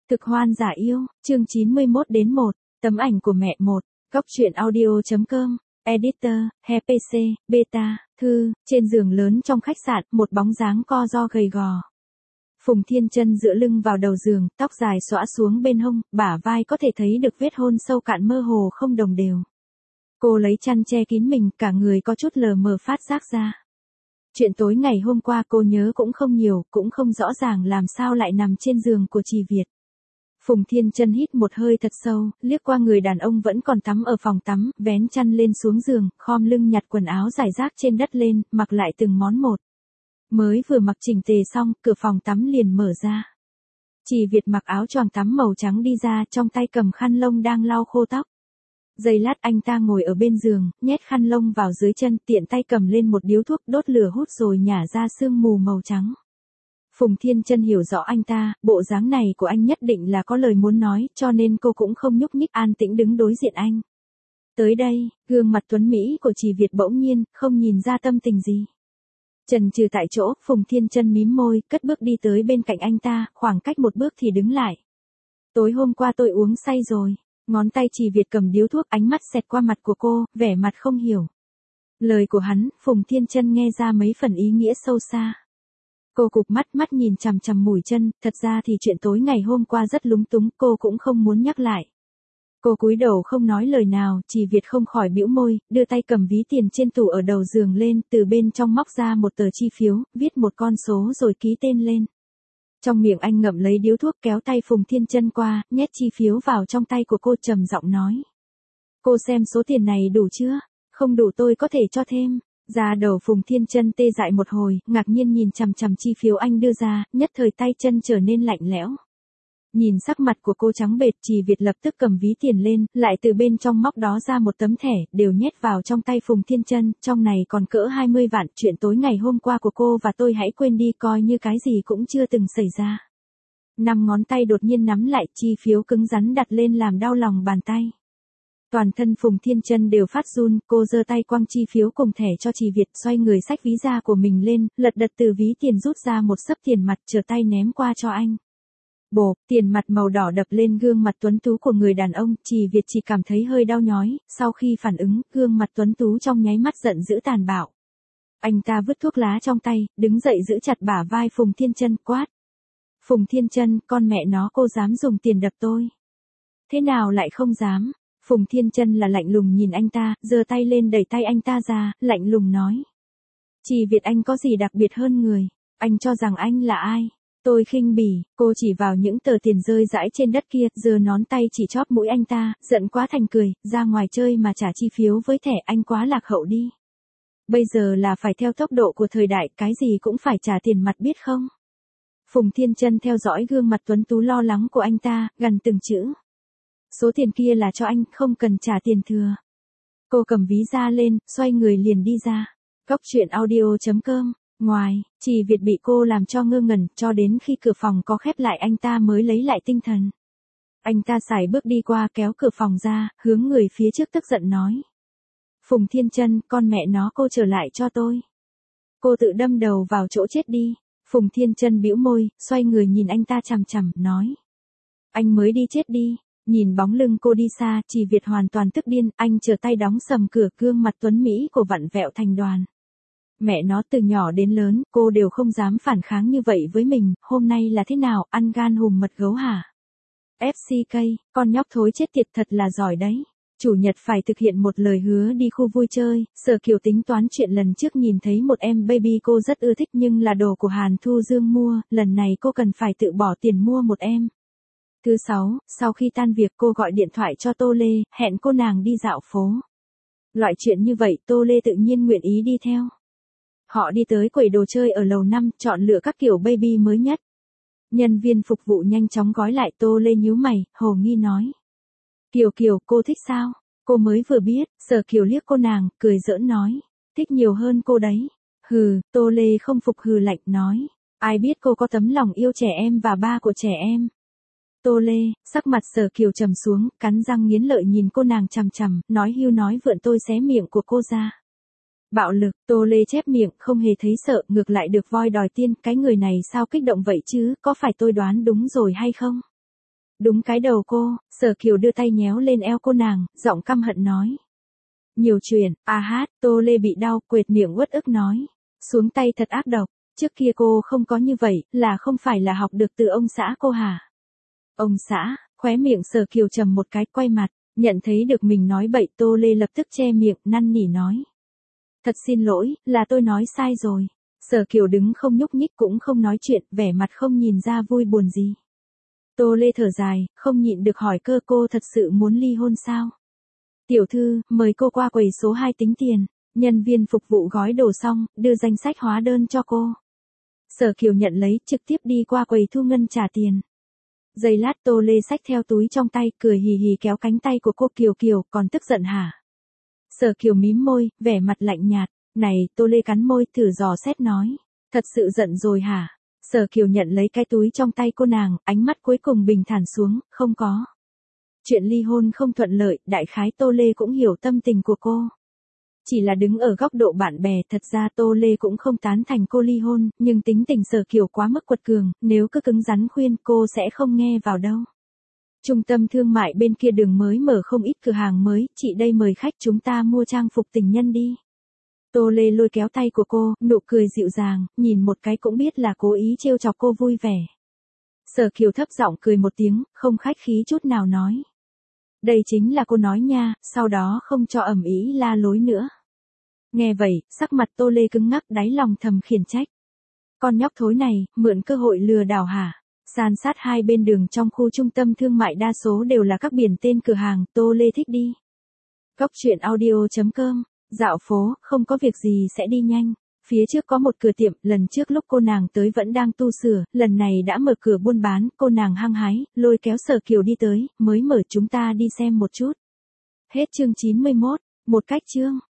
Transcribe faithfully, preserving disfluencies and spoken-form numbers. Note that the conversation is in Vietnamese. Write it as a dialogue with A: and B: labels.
A: Cực hoan giả yêu, chương chín mươi mốt đến một, tấm ảnh của mẹ một, góc truyện audio.com, editor, he pê xê, beta, thư, trên giường lớn trong khách sạn, một bóng dáng co ro gầy gò. Phùng Thiên Chân dựa lưng vào đầu giường, tóc dài xõa xuống bên hông, bả vai có thể thấy được vết hôn sâu cạn mơ hồ không đồng đều. Cô lấy chăn che kín mình, cả người có chút lờ mờ phát giác ra. Chuyện tối ngày hôm qua cô nhớ cũng không nhiều, cũng không rõ ràng làm sao lại nằm trên giường của Trì Việt. Phùng Thiên Chân hít một hơi thật sâu, liếc qua người đàn ông vẫn còn tắm ở phòng tắm, vén chăn lên xuống giường, khom lưng nhặt quần áo rải rác trên đất lên, mặc lại từng món một. Mới vừa mặc chỉnh tề xong, cửa phòng tắm liền mở ra. Trì Việt mặc áo choàng tắm màu trắng đi ra, trong tay cầm khăn lông đang lau khô tóc. Giây lát anh ta ngồi ở bên giường, nhét khăn lông vào dưới chân, tiện tay cầm lên một điếu thuốc đốt lửa hút rồi nhả ra sương mù màu trắng. Phùng Thiên Chân hiểu rõ anh ta, bộ dáng này của anh nhất định là có lời muốn nói, cho nên cô cũng không nhúc nhích, an tĩnh đứng đối diện anh. Tới đây, gương mặt tuấn mỹ của Trì Việt bỗng nhiên, không nhìn ra tâm tình gì. Chần chừ tại chỗ, Phùng Thiên Chân mím môi, cất bước đi tới bên cạnh anh ta, khoảng cách một bước thì đứng lại. Tối hôm qua tôi uống say rồi. Ngón tay Trì Việt cầm điếu thuốc, ánh mắt xẹt qua mặt của cô, vẻ mặt không hiểu. Lời của hắn, Phùng Thiên Chân nghe ra mấy phần ý nghĩa sâu xa. Cô cụp mắt mắt nhìn chằm chằm mũi chân, thật ra thì chuyện tối ngày hôm qua rất lúng túng, cô cũng không muốn nhắc lại. Cô cúi đầu không nói lời nào, Trì Việt không khỏi bĩu môi, đưa tay cầm ví tiền trên tủ ở đầu giường lên, từ bên trong móc ra một tờ chi phiếu, viết một con số rồi ký tên lên. Trong miệng anh ngậm lấy điếu thuốc, kéo tay Phùng Thiên Chân qua, nhét chi phiếu vào trong tay của cô, trầm giọng nói. Cô xem số tiền này đủ chưa? Không đủ tôi có thể cho thêm. Da đầu Phùng Thiên Chân tê dại một hồi, ngạc nhiên nhìn chằm chằm chi phiếu anh đưa ra, nhất thời tay chân trở nên lạnh lẽo. Nhìn sắc mặt của cô trắng bệch, Trì Việt lập tức cầm ví tiền lên, lại từ bên trong móc đó ra một tấm thẻ, đều nhét vào trong tay Phùng Thiên Chân, trong này còn cỡ hai mươi vạn, chuyện tối ngày hôm qua của cô và tôi hãy quên đi, coi như cái gì cũng chưa từng xảy ra. Năm ngón tay đột nhiên nắm lại, chi phiếu cứng rắn đặt lên làm đau lòng bàn tay. Toàn thân Phùng Thiên Chân đều phát run, cô giơ tay quăng chi phiếu cùng thẻ cho Trì Việt, xoay người xách ví da của mình lên, lật đật từ ví tiền rút ra một xấp tiền mặt, trở tay ném qua cho anh. Bộp, tiền mặt màu đỏ đập lên gương mặt tuấn tú của người đàn ông, Trì Việt chỉ cảm thấy hơi đau nhói, sau khi phản ứng, gương mặt tuấn tú trong nháy mắt giận dữ tàn bạo. Anh ta vứt thuốc lá trong tay, đứng dậy giữ chặt bả vai Phùng Thiên Chân, quát. Phùng Thiên Chân, con mẹ nó, cô dám dùng tiền đập tôi. Thế nào lại không dám? Phùng Thiên Chân là lạnh lùng nhìn anh ta, giơ tay lên đẩy tay anh ta ra, lạnh lùng nói. Trì Việt, anh có gì đặc biệt hơn người? Anh cho rằng anh là ai? Tôi khinh bỉ, cô chỉ vào những tờ tiền rơi rãi trên đất kia, giơ ngón tay chỉ chóp mũi anh ta, giận quá thành cười, ra ngoài chơi mà trả chi phiếu với thẻ, anh quá lạc hậu đi. Bây giờ là phải theo tốc độ của thời đại, cái gì cũng phải trả tiền mặt biết không? Phùng Thiên Chân theo dõi gương mặt tuấn tú lo lắng của anh ta, gần từng chữ. Số tiền kia là cho anh, không cần trả tiền thừa. Cô cầm ví ra lên, xoay người liền đi ra. Góc truyện audio.com. Ngoài, Trì Việt bị cô làm cho ngơ ngẩn, cho đến khi cửa phòng có khép lại anh ta mới lấy lại tinh thần. Anh ta sải bước đi qua, kéo cửa phòng ra, hướng người phía trước tức giận nói. Phùng Thiên Chân, con mẹ nó, cô trở lại cho tôi. Cô tự đâm đầu vào chỗ chết đi. Phùng Thiên Chân bĩu môi, xoay người nhìn anh ta chằm chằm, nói. Anh mới đi chết đi. Nhìn bóng lưng cô đi xa, Trì Việt hoàn toàn tức điên, anh trở tay đóng sầm cửa, gương mặt tuấn mỹ của vặn vẹo thành đoàn. Mẹ nó, từ nhỏ đến lớn, cô đều không dám phản kháng như vậy với mình, hôm nay là thế nào, ăn gan hùm mật gấu hả? ép xê ca, con nhóc thối chết tiệt, thật là giỏi đấy. Chủ nhật phải thực hiện một lời hứa đi khu vui chơi, Sở Kiều tính toán chuyện lần trước nhìn thấy một em baby cô rất ưa thích nhưng là đồ của Hàn Thu Dương mua, lần này cô cần phải tự bỏ tiền mua một em. Thứ sáu, sau khi tan việc cô gọi điện thoại cho Tô Lê, hẹn cô nàng đi dạo phố. Loại chuyện như vậy Tô Lê tự nhiên nguyện ý đi theo. Họ đi tới quầy đồ chơi ở lầu năm, chọn lựa các kiểu baby mới nhất. Nhân viên phục vụ nhanh chóng gói lại, Tô Lê nhíu mày, hồ nghi nói. Kiều Kiều, cô thích sao? Cô mới vừa biết, Sở Kiều liếc cô nàng, cười giỡn nói. Thích nhiều hơn cô đấy. Hừ, Tô Lê không phục hừ lạnh nói. Ai biết cô có tấm lòng yêu trẻ em và ba của trẻ em. Tô Lê, sắc mặt Sở Kiều trầm xuống, cắn răng nghiến lợi nhìn cô nàng chằm chằm, nói hưu nói vượn, tôi xé miệng của cô ra. Bạo lực, Tô Lê chép miệng, không hề thấy sợ, ngược lại được voi đòi tiên, cái người này sao kích động vậy chứ, có phải tôi đoán đúng rồi hay không? Đúng cái đầu cô, Sở Kiều đưa tay nhéo lên eo cô nàng, giọng căm hận nói. Nhiều chuyện, a hát, Tô Lê bị đau, quệt miệng uất ức nói. Xuống tay thật ác độc, trước kia cô không có như vậy, là không phải là học được từ ông xã cô hả? Ông xã, khóe miệng Sở Kiều trầm một cái, quay mặt, nhận thấy được mình nói bậy, Tô Lê lập tức che miệng, năn nỉ nói. Thật xin lỗi, là tôi nói sai rồi. Sở Kiều đứng không nhúc nhích cũng không nói chuyện, vẻ mặt không nhìn ra vui buồn gì. Tô Lê thở dài, không nhịn được hỏi cơ cô thật sự muốn ly hôn sao? Tiểu thư, mời cô qua quầy số hai tính tiền. Nhân viên phục vụ gói đồ xong, đưa danh sách hóa đơn cho cô. Sở Kiều nhận lấy, trực tiếp đi qua quầy thu ngân trả tiền. Giây lát Tô Lê xách theo túi trong tay, cười hì hì kéo cánh tay của cô Kiều Kiều, còn tức giận hả? Sở Kiều mím môi, vẻ mặt lạnh nhạt. Này, Tô Lê cắn môi, thử dò xét nói. Thật sự giận rồi hả? Sở Kiều nhận lấy cái túi trong tay cô nàng, ánh mắt cuối cùng bình thản xuống, không có. Chuyện ly hôn không thuận lợi, đại khái Tô Lê cũng hiểu tâm tình của cô. Chỉ là đứng ở góc độ bạn bè, thật ra Tô Lê cũng không tán thành cô ly hôn, nhưng tính tình Sở Kiều quá mức quật cường, nếu cứ cứng rắn khuyên cô sẽ không nghe vào đâu. Trung tâm thương mại bên kia đường mới mở không ít cửa hàng mới, chị đây mời khách chúng ta mua trang phục tình nhân đi. Tô Lê lôi kéo tay của cô, nụ cười dịu dàng, nhìn một cái cũng biết là cố ý trêu chọc cô vui vẻ. Sở Kiều thấp giọng cười một tiếng, không khách khí chút nào nói. Đây chính là cô nói nha, sau đó không cho ầm ĩ la lối nữa. Nghe vậy, sắc mặt Tô Lê cứng ngắc, đáy lòng thầm khiển trách. Con nhóc thối này, mượn cơ hội lừa đảo hả? San sát hai bên đường trong khu trung tâm thương mại đa số đều là các biển tên cửa hàng, Tô Lê thích đi. Góc truyện audio chấm com, dạo phố, không có việc gì sẽ đi nhanh. Phía trước có một cửa tiệm, lần trước lúc cô nàng tới vẫn đang tu sửa, lần này đã mở cửa buôn bán, cô nàng hăng hái, lôi kéo Sở Kiều đi tới, mới mở chúng ta đi xem một chút. Hết chương chín mươi mốt, một cách chương.